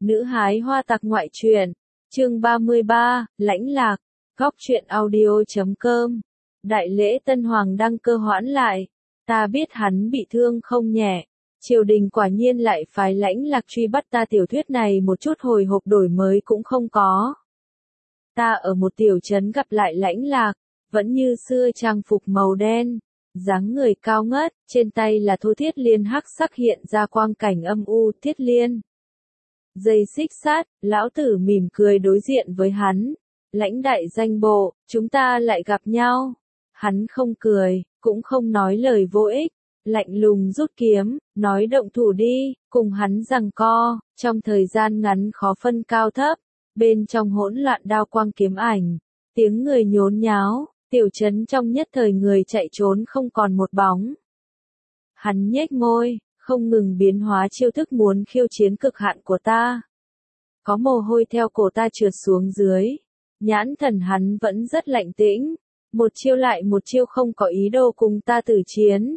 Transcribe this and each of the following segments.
Nữ hái hoa tặc ngoại truyện, chương 33, lãnh lạc, góc truyện audio.com. Đại lễ Tân Hoàng đăng cơ hoãn lại, ta biết hắn bị thương không nhẹ, triều đình quả nhiên lại phái lãnh lạc truy bắt ta. Tiểu thuyết này một chút hồi hộp đổi mới cũng không có. Ta ở một tiểu trấn gặp lại lãnh lạc, vẫn như xưa trang phục màu đen, dáng người cao ngất, trên tay là thô thiết liên hắc sắc hiện ra quang cảnh âm u. Thiết liên dây xích sát, lão tử mỉm cười đối diện với hắn. Lãnh đại danh bộ, chúng ta lại gặp nhau. Hắn không cười, cũng không nói lời vô ích, lạnh lùng rút kiếm, nói động thủ đi, cùng hắn giằng co, trong thời gian ngắn khó phân cao thấp, bên trong hỗn loạn đao quang kiếm ảnh, tiếng người nhốn nháo, tiểu trấn trong nhất thời người chạy trốn không còn một bóng. Hắn nhếch môi, không ngừng biến hóa chiêu thức muốn khiêu chiến cực hạn của ta. Có mồ hôi theo cổ ta trượt xuống dưới, nhãn thần hắn vẫn rất lạnh tĩnh, một chiêu lại một chiêu không có ý đồ cùng ta tử chiến.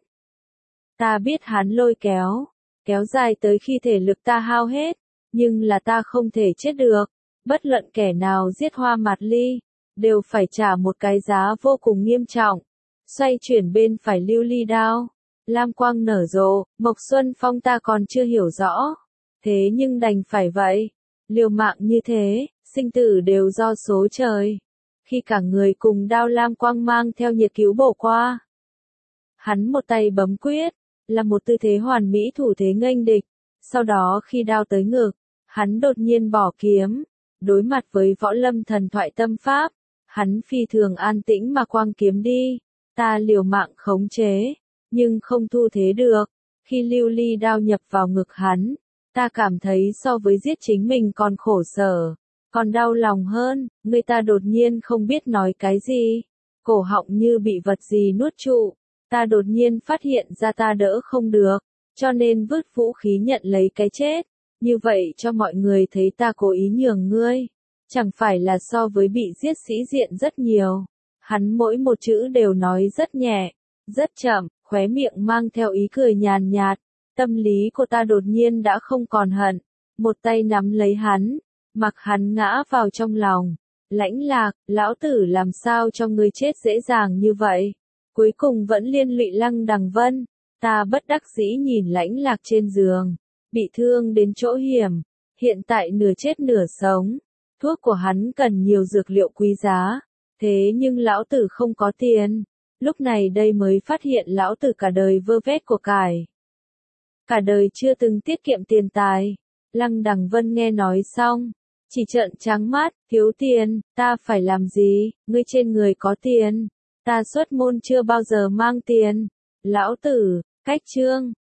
Ta biết hắn lôi kéo dài tới khi thể lực ta hao hết, nhưng là ta không thể chết được, bất luận kẻ nào giết Hoa Mạt Ly, đều phải trả một cái giá vô cùng nghiêm trọng. Xoay chuyển bên phải lưu ly đao, lam quang nở rộ, Mộc Xuân Phong ta còn chưa hiểu rõ, thế nhưng đành phải vậy, liều mạng như thế, sinh tử đều do số trời. Khi cả người cùng đao lam quang mang theo nhiệt cứu bổ qua, hắn một tay bấm quyết, là một tư thế hoàn mỹ thủ thế nghênh địch, sau đó khi đao tới ngực, hắn đột nhiên bỏ kiếm, đối mặt với võ lâm thần thoại tâm pháp, hắn phi thường an tĩnh mà quang kiếm đi, ta liều mạng khống chế, nhưng không thu thế được. Khi lưu ly đao nhập vào ngực hắn, ta cảm thấy so với giết chính mình còn khổ sở, còn đau lòng hơn. Người ta đột nhiên không biết nói cái gì, cổ họng như bị vật gì nuốt trụ, ta đột nhiên phát hiện ra ta đỡ không được, cho nên vứt vũ khí nhận lấy cái chết, như vậy cho mọi người thấy ta cố ý nhường ngươi, chẳng phải là so với bị giết sĩ diện rất nhiều. Hắn mỗi một chữ đều nói rất nhẹ, rất chậm, khóe miệng mang theo ý cười nhàn nhạt, tâm lý của ta đột nhiên đã không còn hận, một tay nắm lấy hắn, mặc hắn ngã vào trong lòng. Lãnh lạc, lão tử làm sao cho ngươi chết dễ dàng như vậy, cuối cùng vẫn liên lụy Lăng Đằng Vân. Ta bất đắc dĩ nhìn lãnh lạc trên giường, bị thương đến chỗ hiểm, hiện tại nửa chết nửa sống, thuốc của hắn cần nhiều dược liệu quý giá, thế nhưng lão tử không có tiền. Lúc này đây mới phát hiện lão tử cả đời vơ vét của cải, cả đời chưa từng tiết kiệm tiền tài. Lăng Đằng Vân nghe nói xong, chỉ trợn trắng mắt, thiếu tiền, ta phải làm gì, ngươi trên người có tiền, ta xuất môn chưa bao giờ mang tiền. Lão tử, cách chương.